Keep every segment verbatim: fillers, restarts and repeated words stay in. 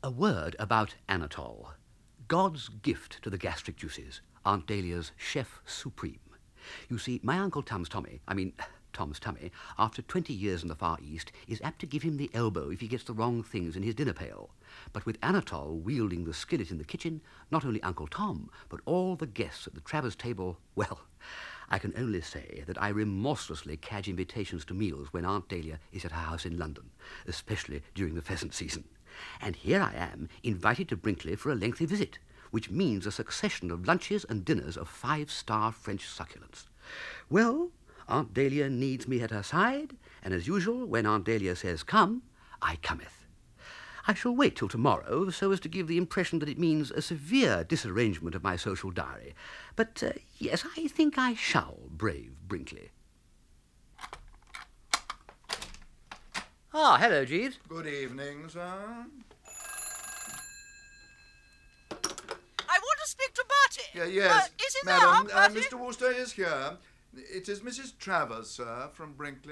A word about Anatole, God's gift to the gastric juices, Aunt Dahlia's chef supreme. You see, my Uncle Tom's Tommy, I mean, Tom's tummy, after twenty years in the Far East, is apt to give him the elbow if he gets the wrong things in his dinner pail. But with Anatole wielding the skillet in the kitchen, not only Uncle Tom, but all the guests at the Travers table, well, I can only say that I remorselessly cadge invitations to meals when Aunt Dahlia is at her house in London, especially during the pheasant season. And here I am, invited to Brinkley for a lengthy visit, which means a succession of lunches and dinners of five-star French succulence. Well, Aunt Dahlia needs me at her side, and as usual, when Aunt Dahlia says come, I cometh. I shall wait till tomorrow so as to give the impression that it means a severe disarrangement of my social diary. But, uh, yes, I think I shall brave Brinkley. Ah, hello, Jeeves. Good evening, sir. I want to speak to Bertie. Yeah, yes. Uh, is he Madam, there, uh, Bertie? Mister Wooster is here. It is Missus Travers, sir, from Brinkley.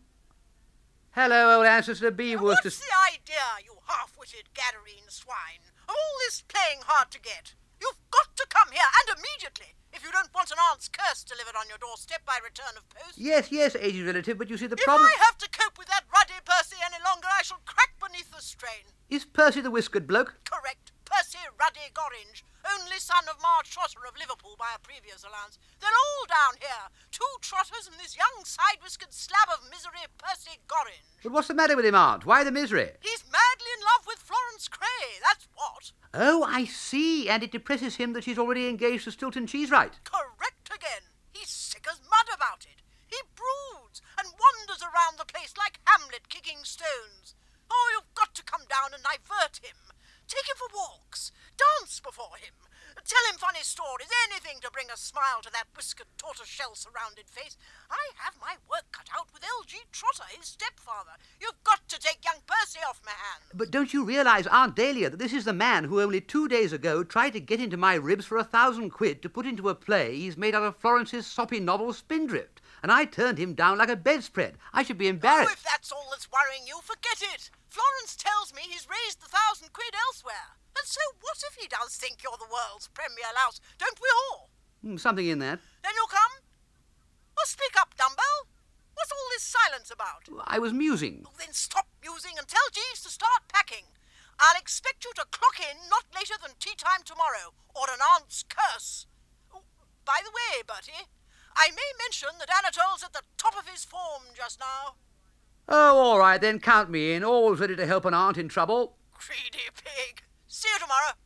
Hello, old ancestor B. Worcester. What's the idea, you half-witted Gadarene swine, of all this playing hard to get? You've got to come here, and immediately, if you don't want an aunt's curse delivered on your doorstep by return of post. Yes, yes, aged relative, but you see the If problem... I have to cope with that ruddy Percy any longer, I shall crack beneath the strain. Is Percy the whiskered bloke? Correct. Percy Ruddy Gorringe, only son of Marge Trotter of Liverpool by a previous alliance. They're all down here. Two trotters and this young side-whiskered slab of misery, Percy Gorringe. But what's the matter with him, Aunt? Why the misery? He's madly in love with Florence Cray, that's what. Oh, I see, and it depresses him that she's already engaged to Stilton Cheesewright. Correct again. He's sick as mud about it. He broods and wanders around the place like Hamlet kicking stones. Oh, you've got to come down and divert him. Take him for walks. Dance before him. Tell him funny stories, anything to bring a smile to that whiskered tortoiseshell-surrounded face. I have my work cut out with L G Trotter, his stepfather. You've got to take young Percy off my hands. But don't you realise, Aunt Dahlia, that this is the man who only two days ago tried to get into my ribs for a thousand quid to put into a play he's made out of Florence's soppy novel Spindrift, and I turned him down like a bedspread. I should be embarrassed. Oh, if that's all that's worrying you, forget it. Florence tells me he's raised the thousand quid elsewhere. And so what if he does think you're the world's premier louse? Don't we all? Mm, something in that. Then you'll come? Well, speak up, Dumbbell. What's all this silence about? I was musing. Oh, then stop musing and tell Jeeves to start packing. I'll expect you to clock in not later than tea time tomorrow, or an aunt's curse. Oh, by the way, Bertie, I may mention that Anatole's at the top of his form just now. Oh, all right, then count me in. Always ready to help an aunt in trouble. Greedy pig. See you tomorrow.